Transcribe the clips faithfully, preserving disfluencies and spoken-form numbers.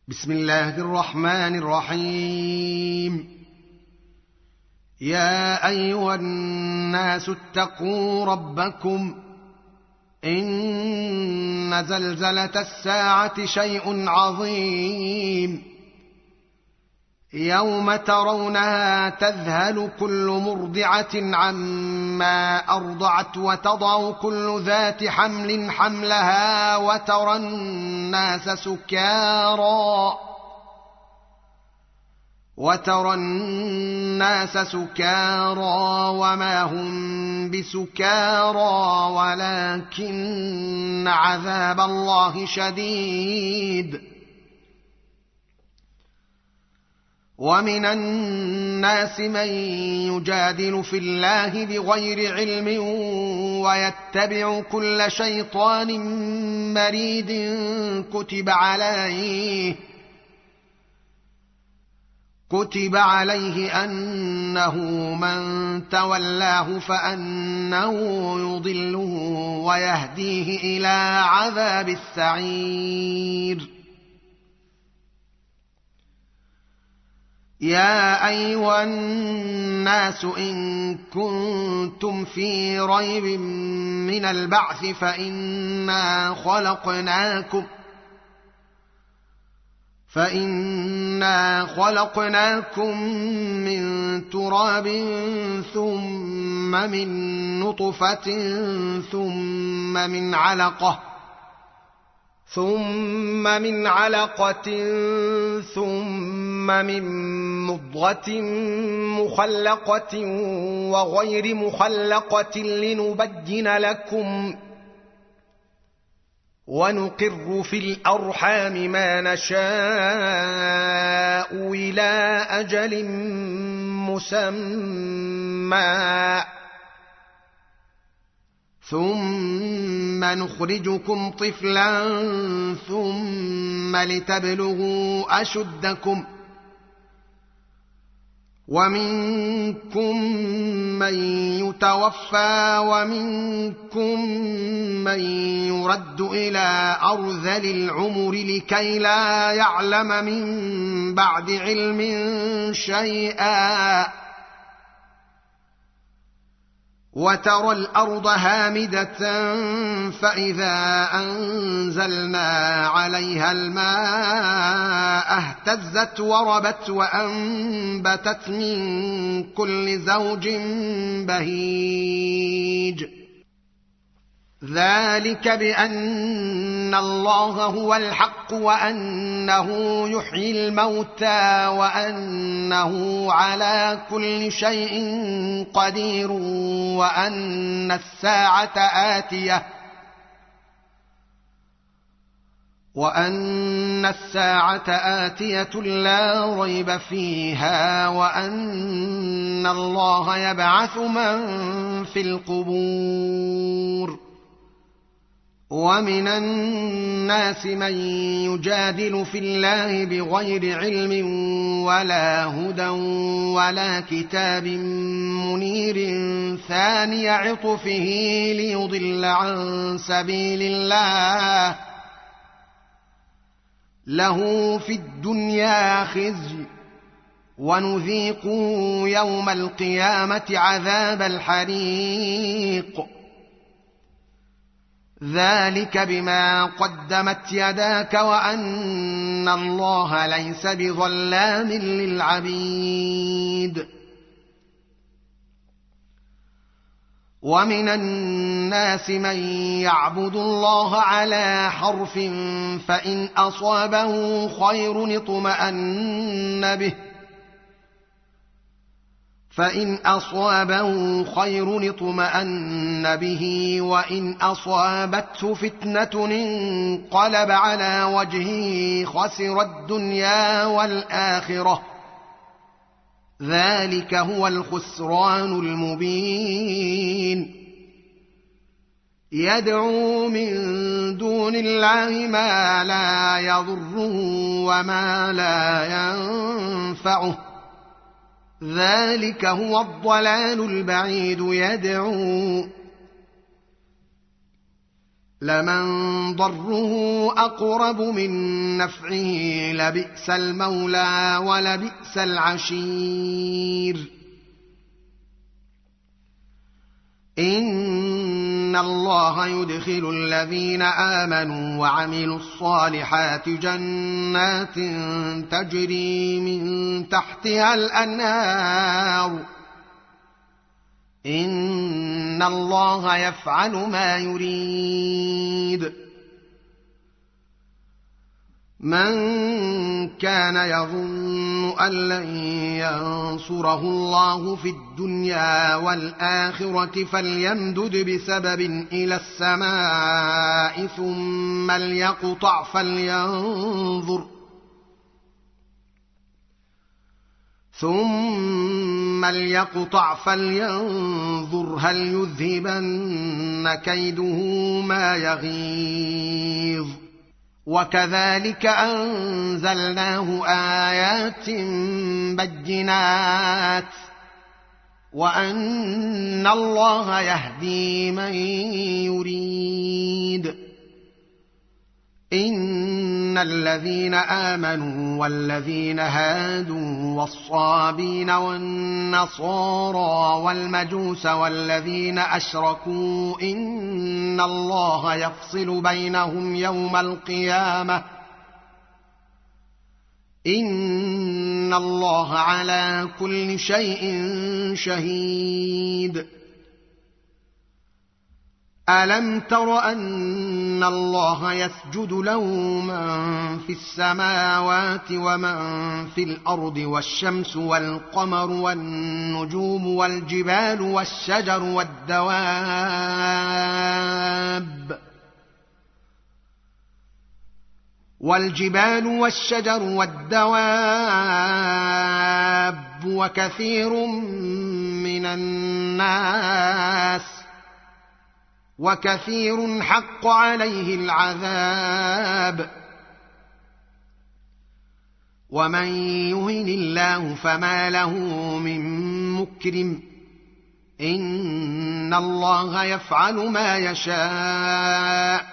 بسم الله الرحمن الرحيم. يا أيها الناس اتقوا ربكم إن زلزلة الساعة شيء عظيم يوم ترونها تذهل كل مرضعة عما أرضعت وتضع كل ذات حمل حملها وترى الناس سكارى وترى الناس سكارى وما هم بسكارى ولكن عذاب الله شديد. ومن الناس من يجادل في الله بغير علم ويتبع كل شيطان مريد كتب عليه كتب عليه أنه من تولاه فأنه يضله ويهديه إلى عذاب السعير. يا أيها الناس إن كنتم في ريب من البعث فإنا خلقناكم فإنا خلقناكم من تراب ثم من نطفة ثم من علقة ثم من علقة ثم من مضغة مخلقة وغير مخلقة لنبين لكم ونقر في الأرحام ما نشاء إلى أجل مسمى ثم نخرجكم طفلا ثم لتبلغوا أشدكم ومنكم من يتوفى ومنكم من يرد إلى أرذل العمر لكي لا يعلم من بعد علم شيئا وترى الأرض هامدة فإذا أنزلنا عليها الماء اهتزت وربت وأنبتت من كل زوج بهيج. ذلك بأن الله هو الحق وأنه يحيي الموتى وأنه على كل شيء قدير وأن الساعة آتية وأن الساعة آتية لا ريب فيها وأن الله يبعث من في القبور. ومن الناس من يجادل في الله بغير علم ولا هدى ولا كتاب منير ثاني عطفه ليضل عن سبيل الله له في الدنيا خزي ونذيقه يوم القيامة عذاب الحريق. ذلك بما قدمت يداك وأن الله ليس بظلام للعبيد. ومن الناس من يعبد الله على حرف فإن أصابه خير اطمأن به فإن أصابه خير اطمأن به وإن أصابته فتنة انقلب على وجهه خسر الدنيا والآخرة. ذلك هو الخسران المبين. يدعو من دون الله ما لا يضره وما لا ينفعه ذلك هو الضلال البعيد. يدعو لمن ضره أقرب من نفعه لبئس المولى ولبئس العشير إن الله يدخل الذين آمنوا وعملوا الصالحات جنات تجري من تحتها الأنهار إن الله يفعل ما يريد من كان يظن أن لن ينصره الله في الدنيا والآخرة فليمدد بسبب إلى السماء ثم ليقطع فلينظر ثم ليقطع فلينظر هل يذهبن كيده ما يغيظ وكذلك أنزلناه آيات بينات وأن الله يهدي من يريد إن الذين آمنوا والذين هادوا والصابين والنصارى والمجوس والذين أشركوا إن الله يفصل بينهم يوم القيامة إن الله على كل شيء شهيد ألم تر أن الله يسجد له من في السماوات ومن في الأرض والشمس والقمر والنجوم والجبال والشجر والدواب والجبال والشجر والدواب وكثير من الناس وكثير حق عليه العذاب ومن يهن الله فما له من مكرم إن الله يفعل ما يشاء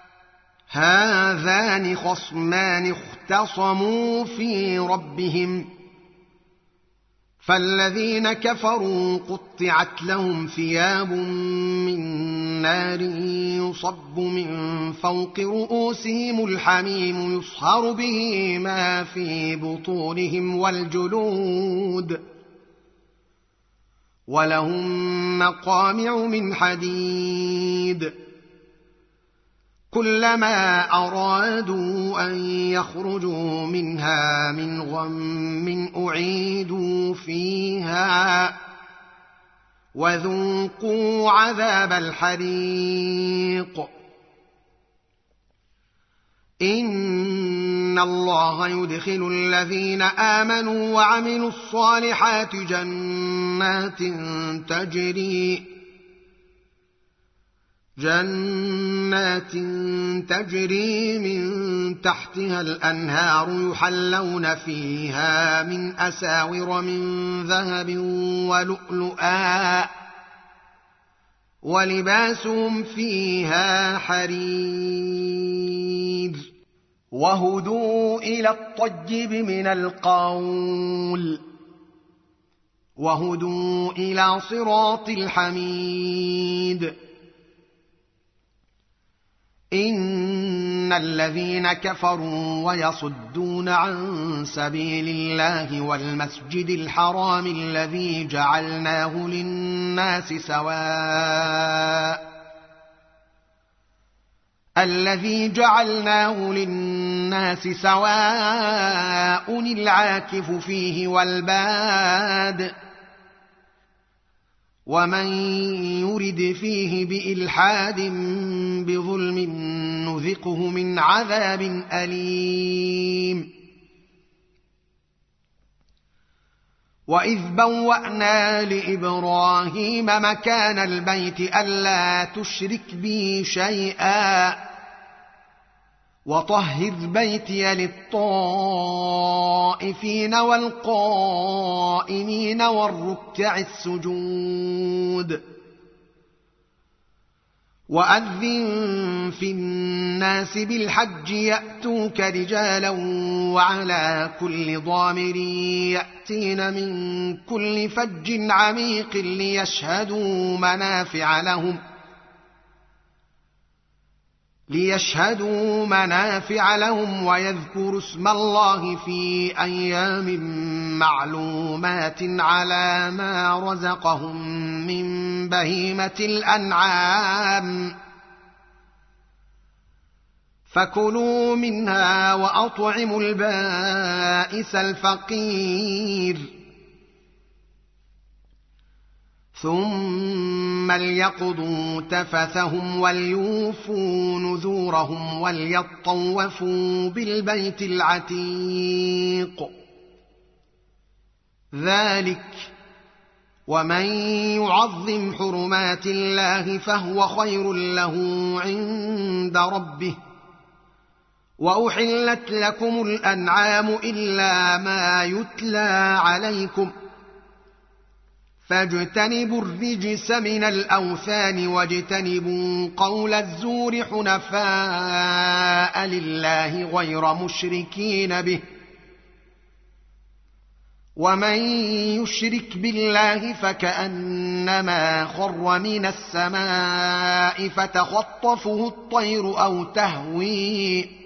هذان خصمان اختصموا في ربهم فالذين كفروا قطعت لهم ثياب من نار يصب من فوق رؤوسهم الحميم يصهر به ما في بطونهم والجلود ولهم مقامع من حديد كلما أرادوا أن يخرجوا منها من غم أعيدوا فيها وذوقوا عذاب الحريق إن الله يدخل الذين آمنوا وعملوا الصالحات جنات تجري جنات تجري من تحتها الأنهار يحلون فيها من أساور من ذهب ولؤلؤا ولباسهم فيها حرير وهدوا إلى الطيب من القول وهدوا إلى صراط الحميد إن الذين كفروا ويصدون عن سبيل الله والمسجد الحرام الذي جعلناه للناس سواء الذي جعلناه للناس سواء العاكف فيه والباد ومن يرد فيه بإلحاد بظلم نذقه من عذاب أليم وإذ بوأنا لإبراهيم مكان البيت ألا تشرك بي شيئا وطهر بيتي للطائفين والقائمين والركع السجود وأذن في الناس بالحج يأتوك رجالا وعلى كل ضامر يأتين من كل فج عميق ليشهدوا منافع لهم ليشهدوا منافع لهم ويذكروا اسم الله في أيام معلومات على ما رزقهم من بهيمة الأنعام فكلوا منها وأطعموا البائس الفقير ثم ليقضوا تفثهم وليوفوا نذورهم وليطوفوا بالبيت العتيق ذلك ومن يعظم حرمات الله فهو خير له عند ربه وأحلت لكم الأنعام إلا ما يتلى عليكم فاجتنبوا الرجس من الأوثان واجتنبوا قول الزور حنفاء لله غير مشركين به ومن يشرك بالله فكأنما خر من السماء فتخطفه الطير أو تهوي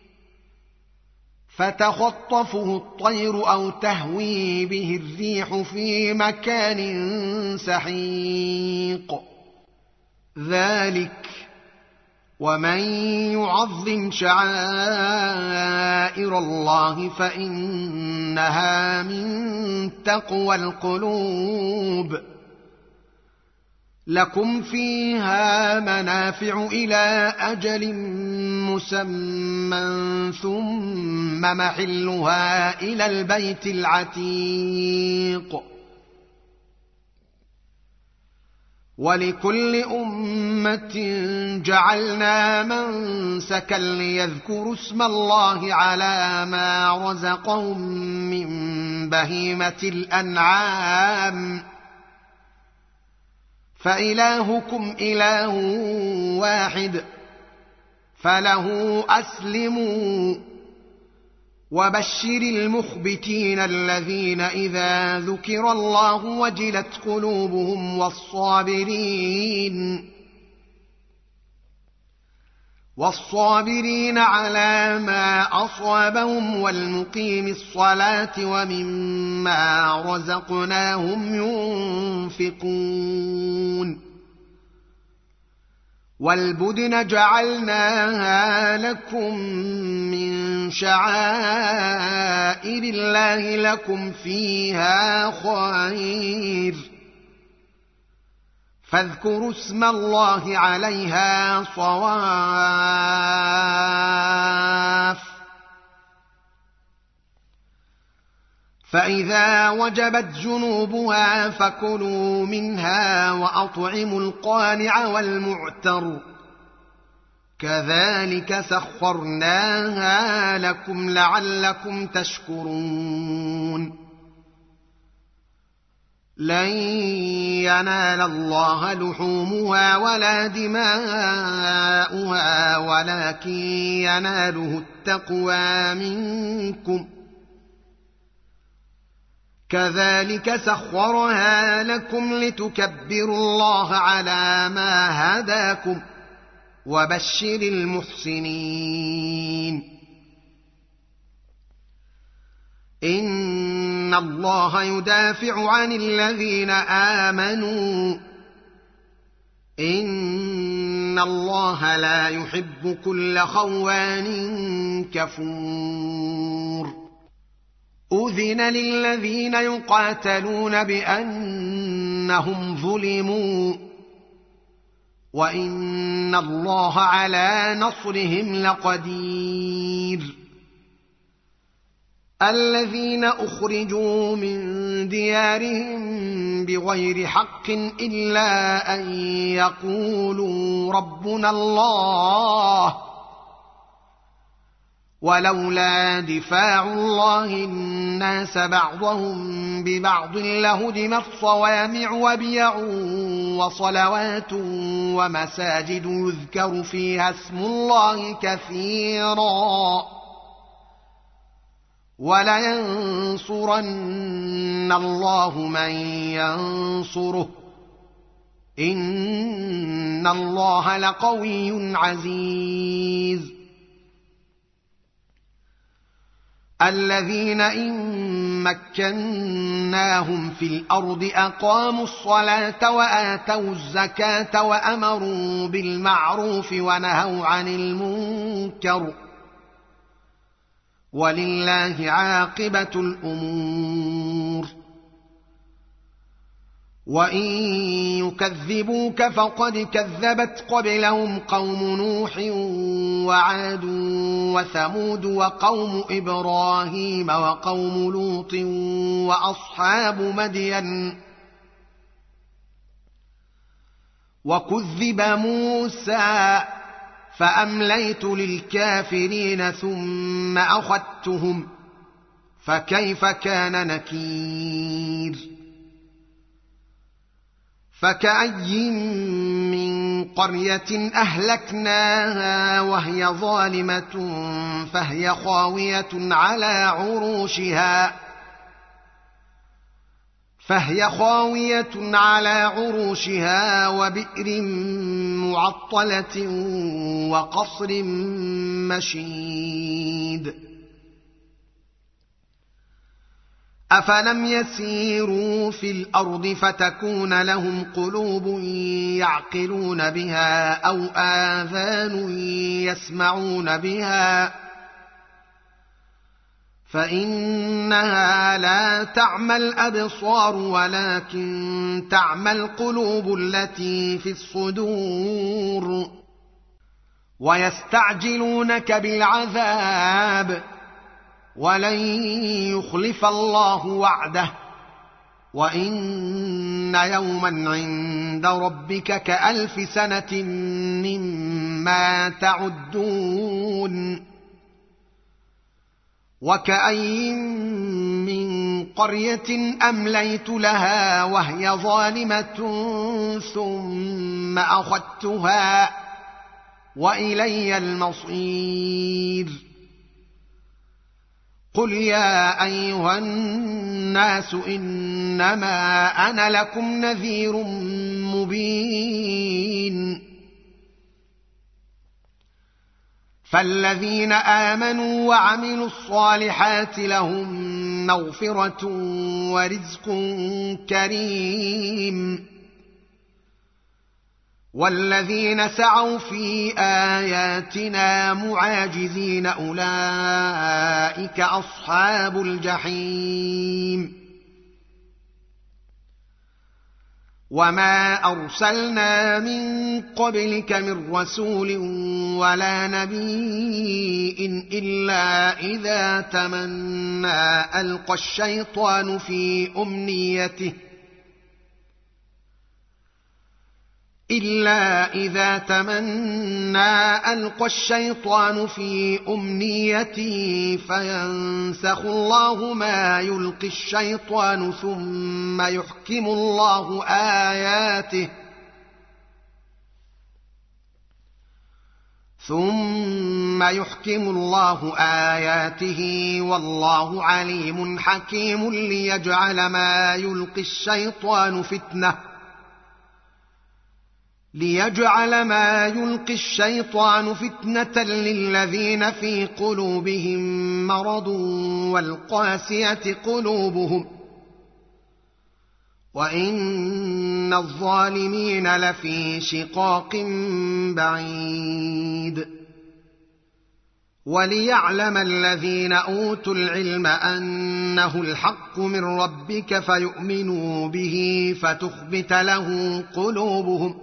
فتخطفه الطير أو تهوي به الريح في مكان سحيق ذلك ومن يعظم شعائر الله فإنها من تقوى القلوب لكم فيها منافع إلى أجل مسمى ثم محلها إلى البيت العتيق ولكل أمة جعلنا منسكا ليذكروا اسم الله على ما رزقهم من بهيمة الأنعام فإلهكم إله واحد فله أسلموا وبشر المخبتين الذين إذا ذكر الله وجلت قلوبهم والصابرين والصابرين على ما أصابهم والمقيم الصلاة ومما رزقناهم ينفقون والبدن جعلناها لكم من شعائر الله لكم فيها خير فاذكروا اسم الله عليها صواف فإذا وجبت جنوبها فكلوا منها وأطعموا القانع والمعتر كذلك سخرناها لكم لعلكم تشكرون لن ينال الله لحومها ولا دماؤها ولكن يناله التقوى منكم كذلك سخرها لكم لتكبروا الله على ما هداكم وبشر المحسنين إن الله يدافع عن الذين آمنوا إن الله لا يحب كل خوان كفور أذن للذين يقاتلون بأنهم ظلموا وإن الله على نصرهم لقدير الذين أخرجوا من ديارهم بغير حق إلا أن يقولوا ربنا الله ولولا دفاع الله الناس بعضهم ببعض لهدمت صوامع وبيع وصلوات ومساجد يذكر فيها اسم الله كثيرا ولينصرن الله من ينصره إن الله لقوي عزيز. الذين إن مكناهم في الأرض أقاموا الصلاة وآتوا الزكاة وأمروا بالمعروف ونهوا عن المنكر ولله عاقبة الأمور. وإن يكذبوك فقد كذبت قبلهم قوم نوح وعاد وثمود وقوم إبراهيم وقوم لوط وأصحاب مدين وكذب موسى فأمليت للكافرين ثم أخذتهم فكيف كان نكير. فكأي من قرية أهلكناها وهي ظالمة فهي خاوية على عروشها فهي خاوية على عروشها وبئر معطلة وقصر مشيد. أفلم يسيروا في الأرض فتكون لهم قلوب يعقلون بها أو آذان يسمعون بها فإنها لا تعمى الأبصار ولكن تعمى القلوب التي في الصدور. ويستعجلونك بالعذاب ولن يخلف الله وعده وإن يوما عند ربك كألف سنة مما تعدون. وكأي من قرية أمليت لها وهي ظالمة ثم أخذتها وإلي المصير. قل يا أيها الناس إنما أنا لكم نذير مبين. فالذين آمنوا وعملوا الصالحات لهم مغفرة ورزق كريم. والذين سعوا في آياتنا معاجزين أولئك أصحاب الجحيم. وما أرسلنا من قبلك من رسول ولا نبي إلا إذا تمنى ألقى الشيطان في أمنيته إلا إذا تمنى ألقى الشيطان في أمنيته فينسخ الله ما يلقي الشيطان ثم يحكم الله آياته ثم يحكم الله آياته والله عليم حكيم. ليجعل ما يلقي الشيطان فتنة ليجعل ما يلقي الشيطان فتنة للذين في قلوبهم مرض والقاسية قلوبهم وإن الظالمين لفي شقاق بعيد. وليعلم الذين أوتوا العلم أنه الحق من ربك فيؤمنوا به فتخبت له قلوبهم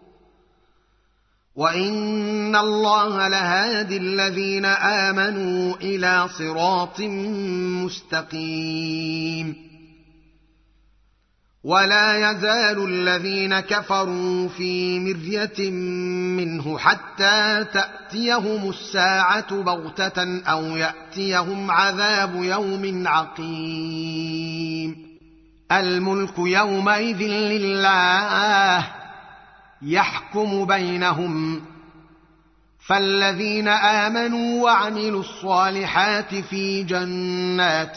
وإن الله لهادي الذين آمنوا إلى صراط مستقيم. ولا يزال الذين كفروا في مرية منه حتى تأتيهم الساعة بغتة أو يأتيهم عذاب يوم عقيم الملك يومئذ لله يحكم بينهم فالذين آمنوا وعملوا الصالحات في جنات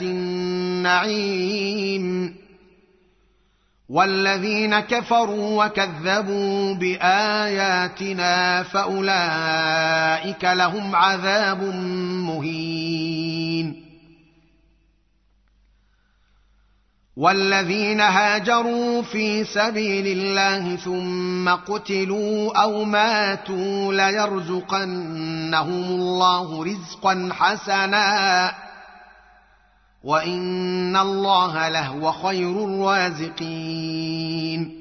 النعيم والذين كفروا وكذبوا بآياتنا فأولئك لهم عذاب مهين والذين هاجروا في سبيل الله ثم قتلوا أو ماتوا ليرزقنهم الله رزقا حسنا وإن الله لهو خير الرازقين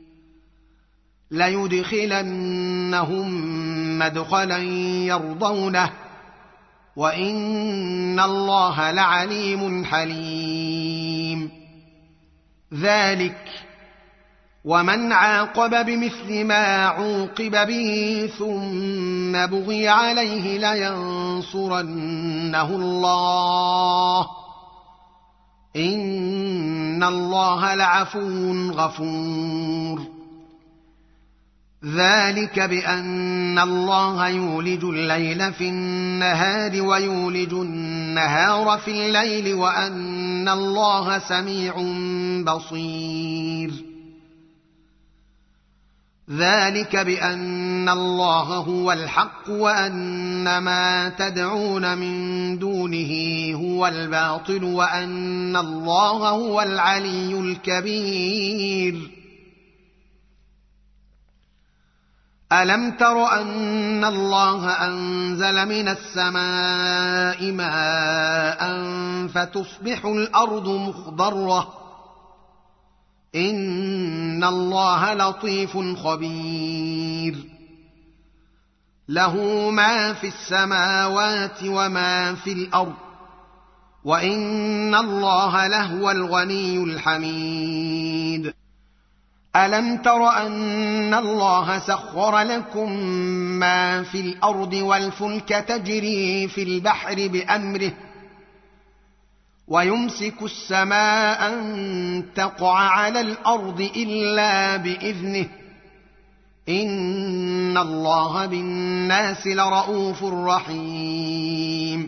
ليدخلنهم مدخلا يرضونه وإن الله لعليم حليم ذلك ومن عاقب بمثل ما عوقب به ثم بغي عليه لينصرنه الله إن الله لعفو غفور ذلك بأن الله يولج الليل في النهار ويولج النهار في الليل وأن الله سميع بصير ذلك بأن الله هو الحق وأن ما تدعون من دونه هو الباطل وأن الله هو العلي الكبير ألم تر أن الله أنزل من السماء ماء فتصبح الأرض مخضرة إن الله لطيف خبير له ما في السماوات وما في الأرض وإن الله لهو الغني الحميد ألم تر أن الله سخر لكم ما في الأرض والفلك تجري في البحر بأمره ويمسك السماء أن تقع على الأرض إلا بإذنه إن الله بالناس لرءوف رحيم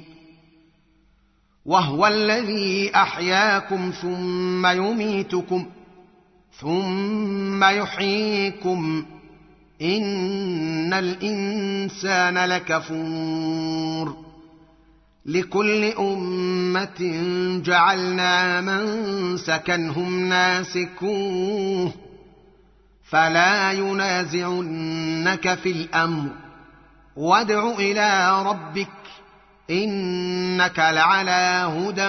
وهو الذي أحياكم ثم يميتكم ثم يحييكم إن الإنسان لكفور لكل أمة جعلنا منسكا هم ناسكوه فلا ينازعنك في الأمر وادع إلى ربك إنك لعلى هدى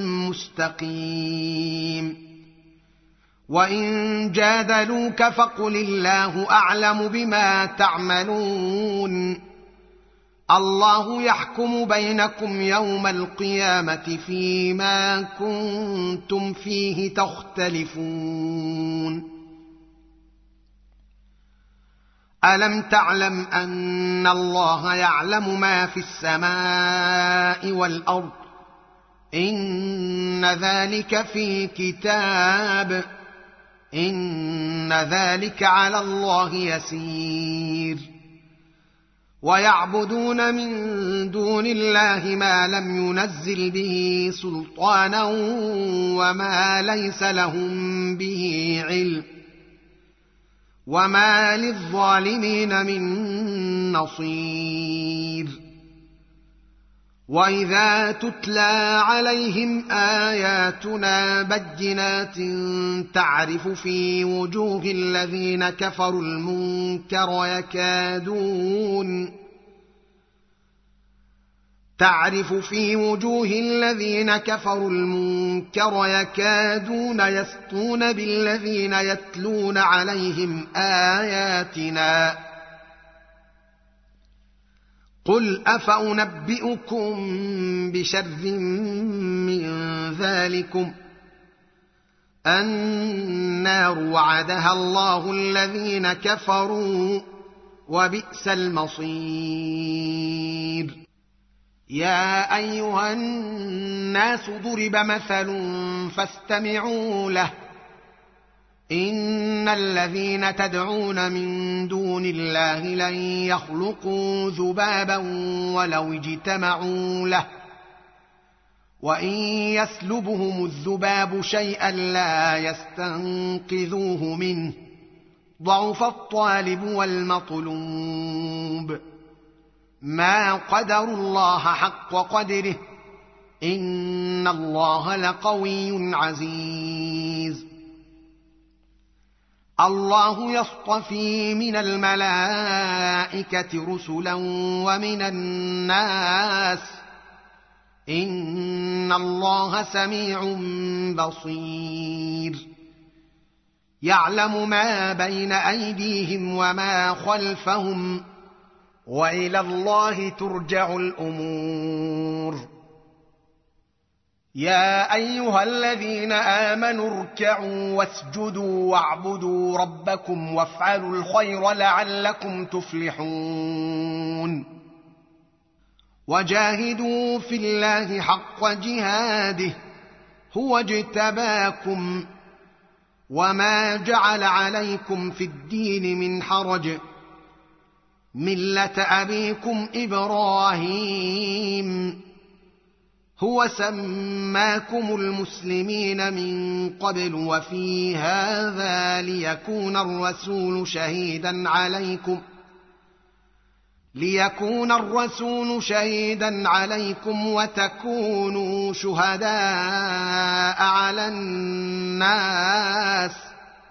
مستقيم وإن جادلوك فقل الله أعلم بما تعملون الله يحكم بينكم يوم القيامة فيما كنتم فيه تختلفون ألم تعلم أن الله يعلم ما في السماء والأرض إن ذلك في كتاب إن ذلك على الله يسير ويعبدون من دون الله ما لم ينزل به سلطانا وما ليس لهم به علم وما للظالمين من نصير وإذا تتلى عليهم آياتنا بينات تعرف في وجوه الذين كفروا المنكر يكادون تعرف في وجوه الذين كفروا المنكر يكادون يسطون بالذين يتلون عليهم آياتنا قل أفأنبئكم بشر من ذلكم النار وعدها الله الذين كفروا وبئس المصير. يا أيها الناس ضرب مثل فاستمعوا له إن الذين تدعون من دون الله لن يخلقوا ذبابا ولو اجتمعوا له وإن يسلبهم الذباب شيئا لا يستنقذوه منه ضعف الطالب والمطلوب. ما قدروا الله حق قدره إن الله لقوي عزيز. الله يصطفي من الملائكة رسلا ومن الناس إن الله سميع بصير. يعلم ما بين أيديهم وما خلفهم وإلى الله ترجع الأمور. يا أيها الذين آمنوا اركعوا واسجدوا واعبدوا ربكم وافعلوا الخير لعلكم تفلحون. وجاهدوا في الله حق جهاده هو اجتباكم وما جعل عليكم في الدين من حرج ملة أبيكم إبراهيم هو سماكم المسلمين من قبل وفي هذا ليكون الرسول شهيدا عليكم ليكون الرسول شهيدا عليكم وتكونوا شهداء على الناس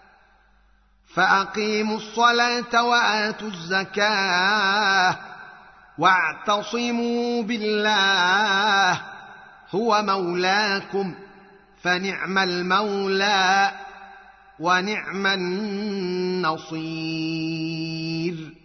فأقيموا الصلاة وآتوا الزكاة واعتصموا بالله هو مولاكم فنعم المولى ونعم النصير.